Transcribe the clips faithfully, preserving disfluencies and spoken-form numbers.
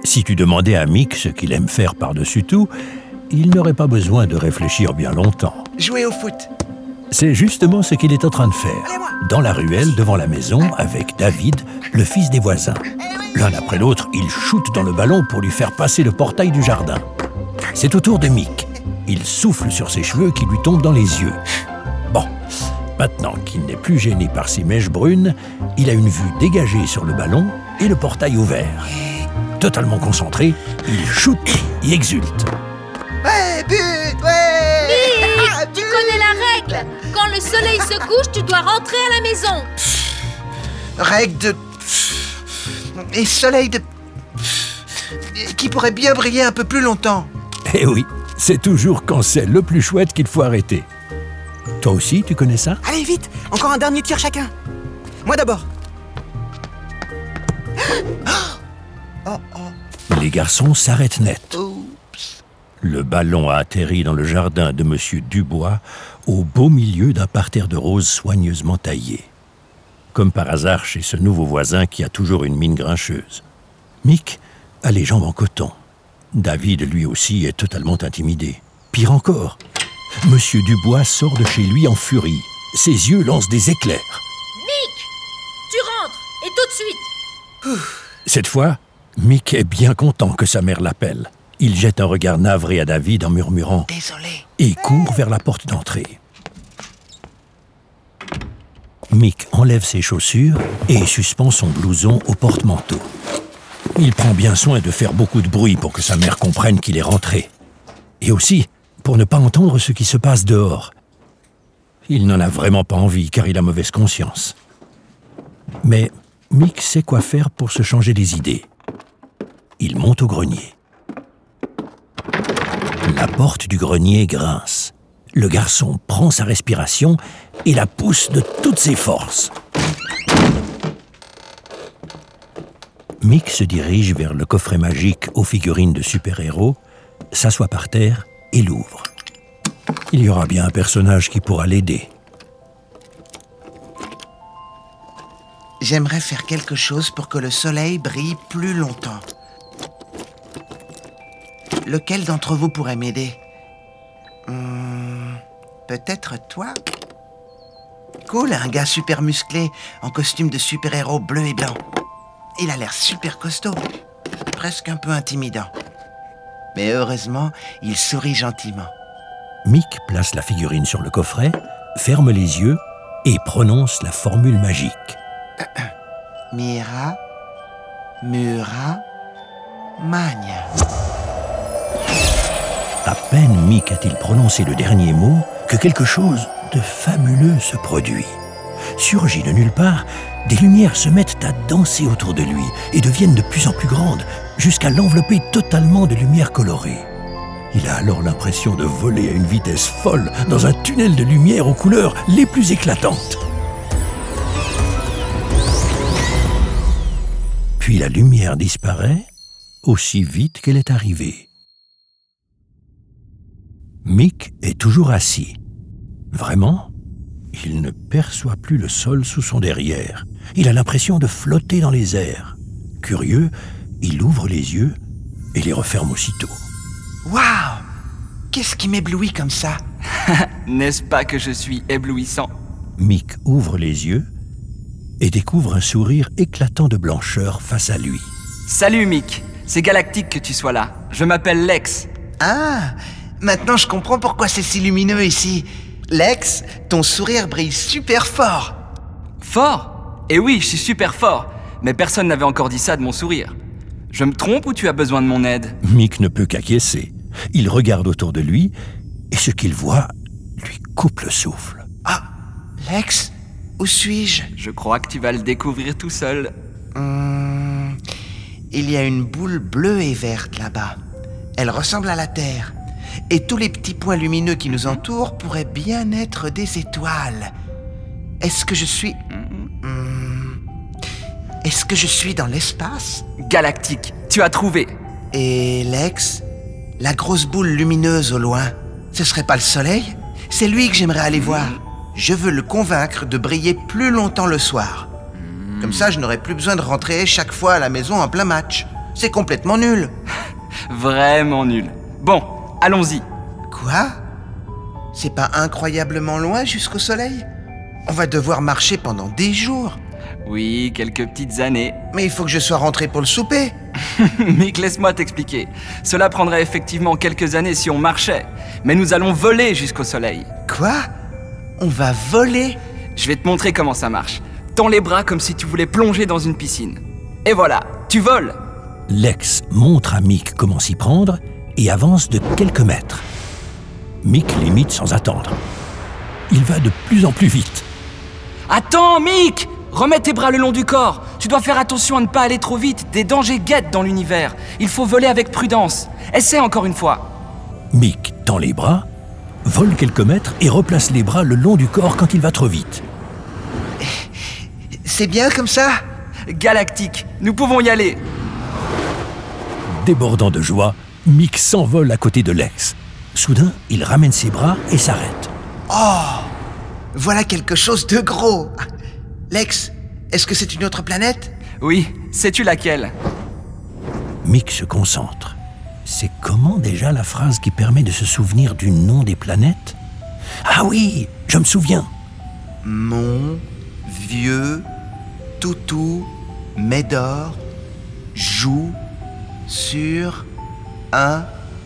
Si tu demandais à Mick ce qu'il aime faire par-dessus tout, il n'aurait pas besoin de réfléchir bien longtemps. Jouer au foot. C'est justement ce qu'il est en train de faire, dans la ruelle devant la maison avec David, le fils des voisins. L'un après l'autre, ils shootent dans le ballon pour lui faire passer le portail du jardin. C'est au tour de Mick. Il souffle sur ses cheveux qui lui tombent dans les yeux. Bon, maintenant qu'il n'est plus gêné par ses mèches brunes, il a une vue dégagée sur le ballon et le portail ouvert. Totalement concentré, il shoot et exulte. Ouais, but, ouais. Mick, Ah, tu but. connais la règle. Quand le soleil se couche, tu dois rentrer à la maison. Règle de... Et soleil de... qui pourrait bien briller un peu plus longtemps. Eh oui, c'est toujours quand c'est le plus chouette qu'il faut arrêter. Toi aussi, tu connais ça? Allez, vite! Encore un dernier tir chacun. Moi d'abord. Oh, oh. Les garçons s'arrêtent net. Oups. Le ballon a atterri dans le jardin de Monsieur Dubois, au beau milieu d'un parterre de roses soigneusement taillé. Comme par hasard chez ce nouveau voisin qui a toujours une mine grincheuse. Mick a les jambes en coton. David, lui aussi, est totalement intimidé. Pire encore, Monsieur Dubois sort de chez lui en furie. Ses yeux lancent des éclairs. Mick, tu rentres, et tout de suite. Cette fois, Mick est bien content que sa mère l'appelle. Il jette un regard navré à David en murmurant Désolé. et court vers la porte d'entrée. Mick enlève ses chaussures et suspend son blouson au porte-manteau. Il prend bien soin de faire beaucoup de bruit pour que sa mère comprenne qu'il est rentré. Et aussi pour ne pas entendre ce qui se passe dehors. Il n'en a vraiment pas envie car il a mauvaise conscience. Mais Mick sait quoi faire pour se changer les idées. Il monte au grenier. La porte du grenier grince. Le garçon prend sa respiration et la pousse de toutes ses forces. Mick se dirige vers le coffret magique aux figurines de super-héros, s'assoit par terre et l'ouvre. Il y aura bien un personnage qui pourra l'aider. J'aimerais faire quelque chose pour que le soleil brille plus longtemps. Lequel d'entre vous pourrait m'aider? Hmm, peut-être toi? Cool, un gars super musclé, en costume de super-héros bleu et blanc. Il a l'air super costaud, presque un peu intimidant. Mais heureusement, il sourit gentiment. Mick place la figurine sur le coffret, ferme les yeux et prononce la formule magique. Mira, Mura, Magna. À peine Mick a-t-il prononcé le dernier mot que quelque chose de fabuleux se produit. Surgit de nulle part, des lumières se mettent à danser autour de lui et deviennent de plus en plus grandes, jusqu'à l'envelopper totalement de lumière colorée. Il a alors l'impression de voler à une vitesse folle dans un tunnel de lumière aux couleurs les plus éclatantes. Puis la lumière disparaît aussi vite qu'elle est arrivée. Mick est toujours assis. Vraiment, il ne perçoit plus le sol sous son derrière. Il a l'impression de flotter dans les airs. Curieux, il ouvre les yeux et les referme aussitôt. Waouh! Qu'est-ce qui m'éblouit comme ça? N'est-ce pas que je suis éblouissant? Mick ouvre les yeux et découvre un sourire éclatant de blancheur face à lui. Salut Mick, c'est galactique que tu sois là. Je m'appelle Lex. Ah! Maintenant je comprends pourquoi c'est si lumineux ici. Lex, ton sourire brille super fort. Fort? Eh oui, je suis super fort. Mais personne n'avait encore dit ça de mon sourire. Je me trompe ou tu as besoin de mon aide? Mick ne peut qu'acquiescer. Il regarde autour de lui et ce qu'il voit lui coupe le souffle. Ah! Lex, où suis-je? Je crois que tu vas le découvrir tout seul. Hum, il y a une boule bleue et verte là-bas. Elle ressemble à la Terre. Et tous les petits points lumineux qui nous entourent pourraient bien être des étoiles. Est-ce que je suis... Hum, est-ce que je suis dans l'espace? Galactique, tu as trouvé. Et Lex, la grosse boule lumineuse au loin, ce serait pas le soleil? C'est lui que j'aimerais aller voir. Je veux le convaincre de briller plus longtemps le soir. Comme ça, je n'aurai plus besoin de rentrer chaque fois à la maison en plein match. C'est complètement nul. Vraiment nul. Bon, allons-y. Quoi? C'est pas incroyablement loin jusqu'au soleil? On va devoir marcher pendant des jours. Oui, quelques petites années. Mais il faut que je sois rentré pour le souper. Mick, laisse-moi t'expliquer. Cela prendrait effectivement quelques années si on marchait. Mais nous allons voler jusqu'au soleil. Quoi? On va voler? Je vais te montrer comment ça marche. Tends les bras comme si tu voulais plonger dans une piscine. Et voilà, tu voles. Lex montre à Mick comment s'y prendre et avance de quelques mètres. Mick l'imite sans attendre. Il va de plus en plus vite. Attends, Mick! Remets tes bras le long du corps. Tu dois faire attention à ne pas aller trop vite. Des dangers guettent dans l'univers. Il faut voler avec prudence. Essaie encore une fois. Mick tend les bras, vole quelques mètres et replace les bras le long du corps quand il va trop vite. C'est bien comme ça? Galactique, nous pouvons y aller. Débordant de joie, Mick s'envole à côté de Lex. Soudain, il ramène ses bras et s'arrête. Oh! Voilà quelque chose de gros! Lex, est-ce que c'est une autre planète? Oui, sais-tu laquelle? Mick se concentre. C'est comment déjà la phrase qui permet de se souvenir du nom des planètes? Ah oui, je me souviens. Mon vieux toutou Médor joue sur un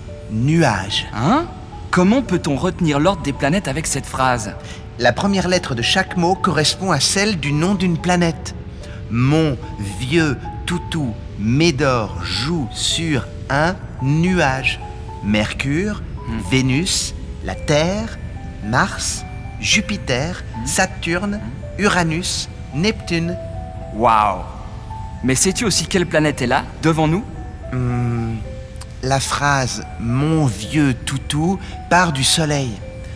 nuage. Hein? Comment peut-on retenir l'ordre des planètes avec cette phrase? La première lettre de chaque mot correspond à celle du nom d'une planète. Mon vieux toutou Médor joue sur un nuage. Mercure, mmh. Vénus, la Terre, Mars, Jupiter, mmh. Saturne, Uranus, Neptune. Waouh! Mais sais-tu aussi quelle planète est là, devant nous? Hum, la phrase « Mon vieux toutou » part du Soleil.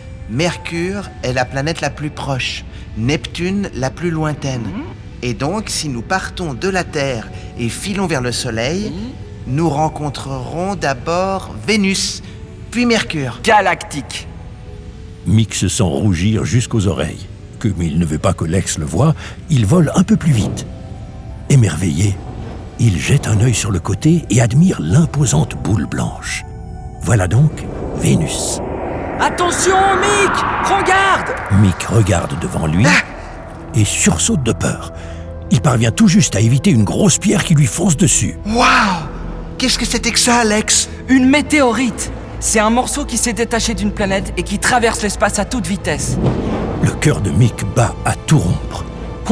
Mercure est la planète la plus proche, Neptune la plus lointaine. Mmh. Et donc, si nous partons de la Terre et filons vers le Soleil, mmh. nous rencontrerons d'abord Vénus, puis Mercure. Galactique! Mick se sent rougir jusqu'aux oreilles. Comme il ne veut pas que Lex le voie, il vole un peu plus vite. Émerveillé, il jette un œil sur le côté et admire l'imposante boule blanche. Voilà donc Vénus. Attention, Mick! Regarde! Mick regarde devant lui et sursaute de peur. Il parvient tout juste à éviter une grosse pierre qui lui fonce dessus. Waouh! Qu'est-ce que c'était que ça, Alex? Une météorite! C'est un morceau qui s'est détaché d'une planète et qui traverse l'espace à toute vitesse. Le cœur de Mick bat à tout rompre. Oh,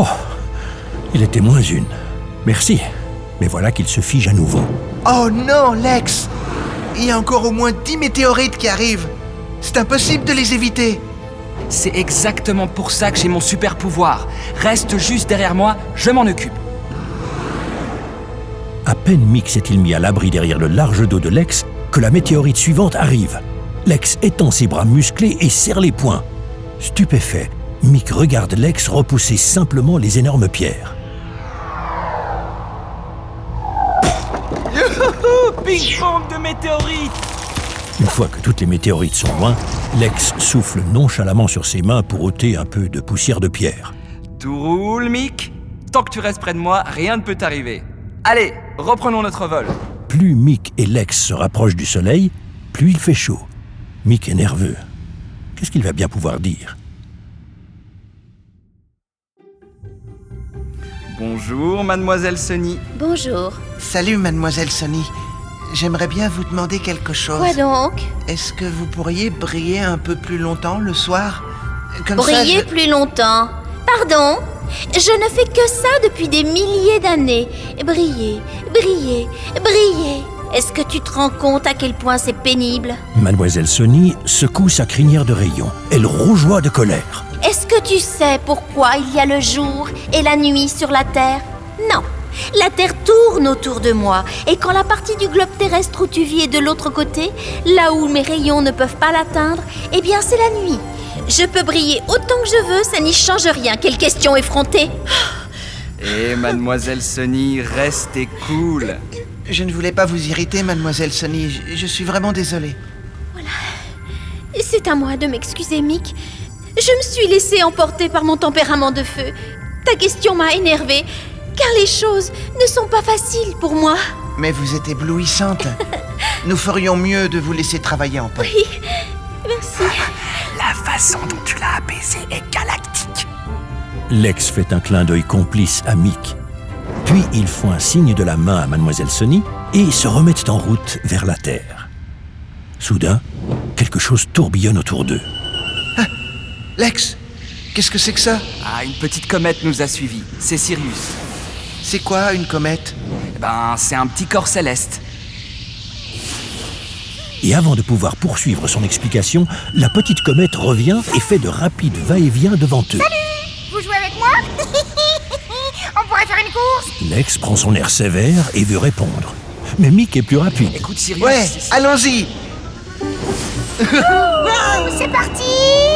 il était moins une. Merci. Mais voilà qu'il se fige à nouveau. Oh non, Lex! Il y a encore au moins dix météorites qui arrivent. C'est impossible de les éviter. C'est exactement pour ça que j'ai mon super pouvoir. Reste juste derrière moi, je m'en occupe. À peine Mick s'est-il mis à l'abri derrière le large dos de Lex que la météorite suivante arrive. Lex étend ses bras musclés et serre les poings. Stupéfait, Mick regarde Lex repousser simplement les énormes pierres. Youhou! Big bang de météorites! Une fois que toutes les météorites sont loin, Lex souffle nonchalamment sur ses mains pour ôter un peu de poussière de pierre. Tout roule, Mick. Tant que tu restes près de moi, rien ne peut t'arriver. Allez, reprenons notre vol. Plus Mick et Lex se rapprochent du soleil, plus il fait chaud. Mick est nerveux. Qu'est-ce qu'il va bien pouvoir dire? Bonjour, mademoiselle Sunny. Bonjour. Salut, mademoiselle Sunny. J'aimerais bien vous demander quelque chose. Quoi donc? Est-ce que vous pourriez briller un peu plus longtemps le soir? Comme Briller ça, je... plus longtemps? Pardon? Je ne fais que ça depuis des milliers d'années. Briller, briller, briller. Est-ce que tu te rends compte à quel point c'est pénible? Mademoiselle Sunny secoue sa crinière de rayon. Elle rougeoie de colère. Est-ce que tu sais pourquoi il y a le jour et la nuit sur la Terre? Non. La Terre tourne autour de moi, et quand la partie du globe terrestre où tu vis est de l'autre côté, là où mes rayons ne peuvent pas l'atteindre, eh bien c'est la nuit. Je peux briller autant que je veux, ça n'y change rien. Quelle question effrontée! Eh, mademoiselle Sunny, restez cool. Je ne voulais pas vous irriter, mademoiselle Sunny. Je, je suis vraiment désolé. Voilà. C'est à moi de m'excuser, Mick. Je me suis laissée emporter par mon tempérament de feu. Ta question m'a énervée. Car les choses ne sont pas faciles pour moi. Mais vous êtes éblouissante. Nous ferions mieux de vous laisser travailler en paix. Oui, merci. La façon dont tu l'as apaisé est galactique. Lex fait un clin d'œil complice à Mick. Puis ils font un signe de la main à Mademoiselle Sonny et se remettent en route vers la Terre. Soudain, quelque chose tourbillonne autour d'eux. Ah, Lex, qu'est-ce que c'est que ça? Ah, une petite comète nous a suivis. C'est Sirius. C'est quoi une comète? Eh ben, c'est un petit corps céleste. Et avant de pouvoir poursuivre son explication, la petite comète revient et fait de rapides va-et-vient devant eux. Vous jouez avec moi? On pourrait faire une course? Lex prend son air sévère et veut répondre. Mais Mick est plus rapide. Écoute, Sirius... Ouais, c'est- allons-y. Oh, c'est parti!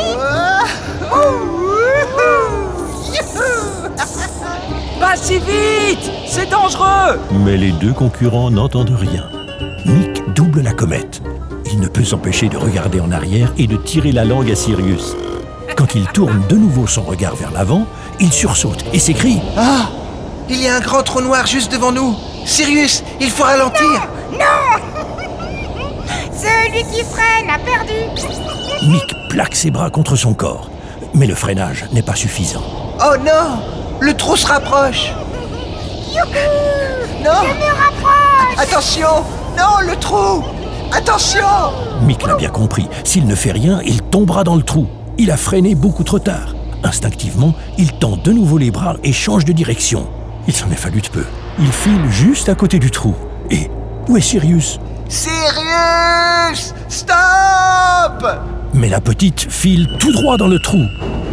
Pas si vite! C'est dangereux! Mais les deux concurrents n'entendent rien. Mick double la comète. Il ne peut s'empêcher de regarder en arrière et de tirer la langue à Sirius. Quand il tourne de nouveau son regard vers l'avant, il sursaute et s'écrie « Ah, il y a un grand trou noir juste devant nous. Sirius, il faut ralentir. Celui qui freine a perdu! Mick plaque ses bras contre son corps. Mais le freinage n'est pas suffisant. Oh non, le trou se rapproche. Non, Je me rapproche! attention. Non, le trou. Attention. Mick l'a bien compris. S'il ne fait rien, il tombera dans le trou. Il a freiné beaucoup trop tard. Instinctivement, il tend de nouveau les bras et change de direction. Il s'en est fallu de peu. Il file juste à côté du trou. Et où est Sirius? Sirius, stop. Mais la petite file tout droit dans le trou.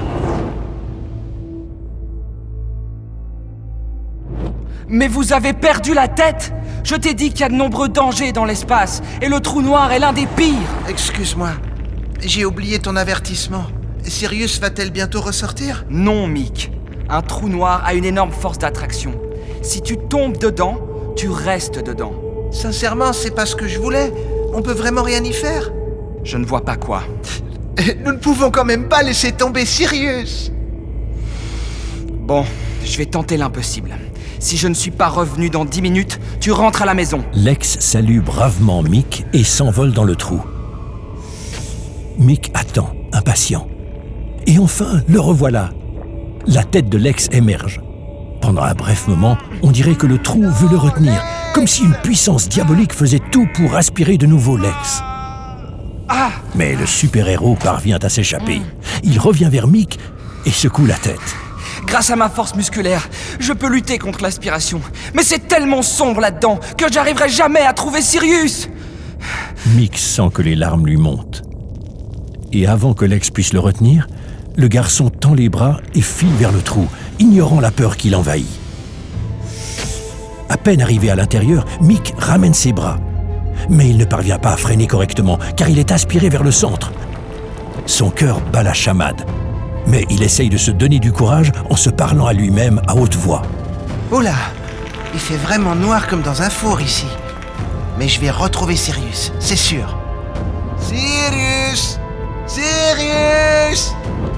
Mais vous avez perdu la tête! Je t'ai dit qu'il y a de nombreux dangers dans l'espace, et le trou noir est l'un des pires! Excuse-moi, j'ai oublié ton avertissement. Sirius va-t-elle bientôt ressortir? Non, Mick. Un trou noir a une énorme force d'attraction. Si tu tombes dedans, tu restes dedans. Sincèrement, c'est pas ce que je voulais. On peut vraiment rien y faire. Je ne vois pas quoi. Nous ne pouvons quand même pas laisser tomber Sirius. Bon, je vais tenter l'impossible. Si je ne suis pas revenu dans dix minutes, tu rentres à la maison. Lex salue bravement Mick et s'envole dans le trou. Mick attend, impatient. Et enfin, le revoilà. La tête de Lex émerge. Pendant un bref moment, on dirait que le trou veut le retenir, comme si une puissance diabolique faisait tout pour aspirer de nouveau Lex. Ah! Mais le super-héros parvient à s'échapper. Il revient vers Mick et secoue la tête. Grâce à ma force musculaire, je peux lutter contre l'aspiration. Mais c'est tellement sombre là-dedans que j'arriverai jamais à trouver Sirius! Mick sent que les larmes lui montent. Et avant que Lex puisse le retenir, le garçon tend les bras et file vers le trou, ignorant la peur qui l'envahit. À peine arrivé à l'intérieur, Mick ramène ses bras. Mais il ne parvient pas à freiner correctement, car il est aspiré vers le centre. Son cœur bat la chamade. Mais il essaye de se donner du courage en se parlant à lui-même à haute voix. Oh là, il fait vraiment noir comme dans un four ici. Mais je vais retrouver Sirius, c'est sûr. Sirius! Sirius!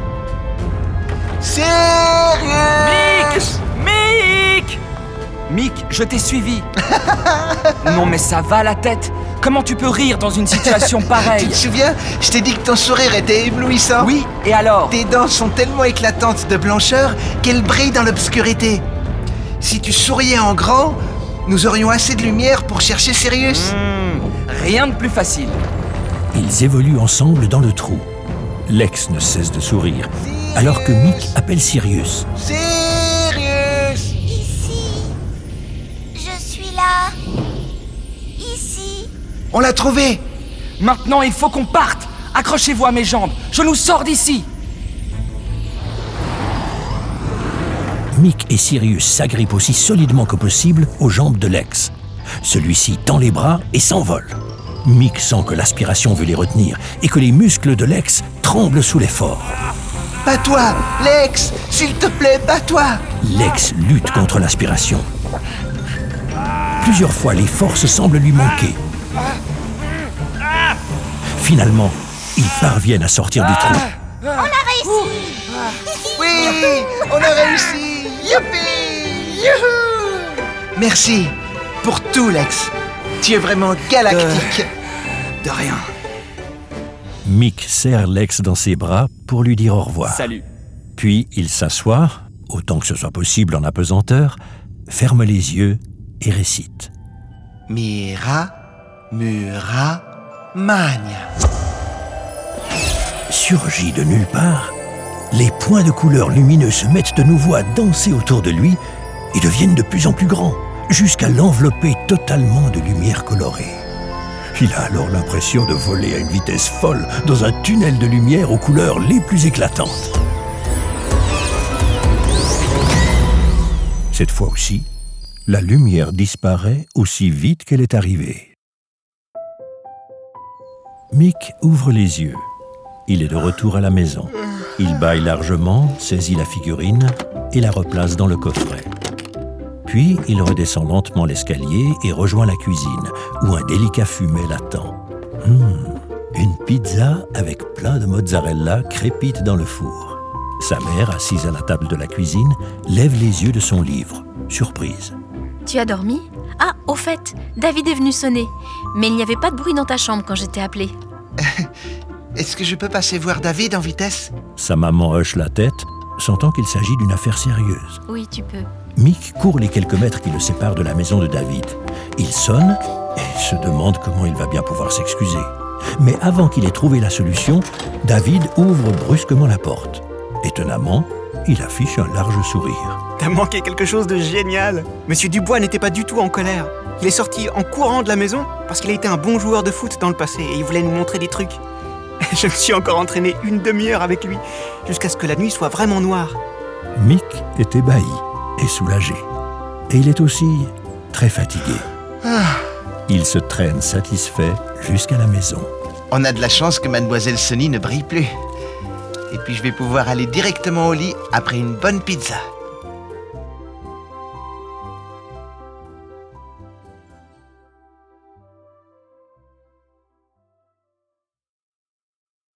Sirius! Mick! Mick, je t'ai suivi. Non mais ça va la tête. Comment tu peux rire dans une situation Tu pareille? te souviens? Je t'ai dit que ton sourire était éblouissant. Oui, et alors? Tes dents sont tellement éclatantes de blancheur qu'elles brillent dans l'obscurité. Si tu souriais en grand, nous aurions assez de lumière pour chercher Sirius. Hmm, rien de plus facile. Ils évoluent ensemble dans le trou. Lex ne cesse de sourire, alors que Mick appelle Sirius. Sirius! Ici. Je suis là. Ici. On l'a trouvé! Maintenant, il faut qu'on parte. Accrochez-vous à mes jambes. Je nous sors d'ici. Mick et Sirius s'agrippent aussi solidement que possible aux jambes de Lex. Celui-ci tend les bras et s'envole. Mick sent que l'aspiration veut les retenir et que les muscles de Lex tremblent sous l'effort. Bats-toi! Lex! S'il te plaît, bats-toi! Lex lutte contre l'aspiration. Plusieurs fois, les forces semblent lui manquer. Finalement, ils parviennent à sortir du trou. On a réussi. Oui! On a réussi! Youpi! Youhou! Merci! pour tout, Lex. Tu es vraiment galactique. De, de rien. Mick serre Lex dans ses bras pour lui dire au revoir. Salut. Puis il s'assoit, autant que ce soit possible en apesanteur, ferme les yeux et récite. Mira, Mura, Magna. Surgit de nulle part, les points de couleur lumineux se mettent de nouveau à danser autour de lui et deviennent de plus en plus grands, jusqu'à l'envelopper totalement de lumière colorée. Il a alors l'impression de voler à une vitesse folle dans un tunnel de lumière aux couleurs les plus éclatantes. Cette fois aussi, la lumière disparaît aussi vite qu'elle est arrivée. Mick ouvre les yeux. Il est de retour à la maison. Il bâille largement, saisit la figurine et la replace dans le coffret. Puis, il redescend lentement l'escalier et rejoint la cuisine, où un délicat fumet l'attend. Hum, une pizza avec plein de mozzarella crépite dans le four. Sa mère, assise à la table de la cuisine, lève les yeux de son livre, surprise. Tu as dormi ? Ah, au fait, David est venu sonner. Mais il n'y avait pas de bruit dans ta chambre quand je t'ai appelé. Est-ce que je peux passer voir David en vitesse ? Sa maman hoche la tête, sentant qu'il s'agit d'une affaire sérieuse. Oui, tu peux. Mick court les quelques mètres qui le séparent de la maison de David. Il sonne et se demande comment il va bien pouvoir s'excuser. Mais avant qu'il ait trouvé la solution, David ouvre brusquement la porte. Étonnamment, il affiche un large sourire. T'as manqué quelque chose de génial. Monsieur Dubois n'était pas du tout en colère. Il est sorti en courant de la maison parce qu'il a été un bon joueur de foot dans le passé et il voulait nous montrer des trucs. Je me suis encore entraîné une demi-heure avec lui, jusqu'à ce que la nuit soit vraiment noire. Mick est ébahi et soulagé. Et il est aussi très fatigué. Il se traîne satisfait jusqu'à la maison. On a de la chance que Mademoiselle Sonny ne brille plus. Et puis je vais pouvoir aller directement au lit après une bonne pizza.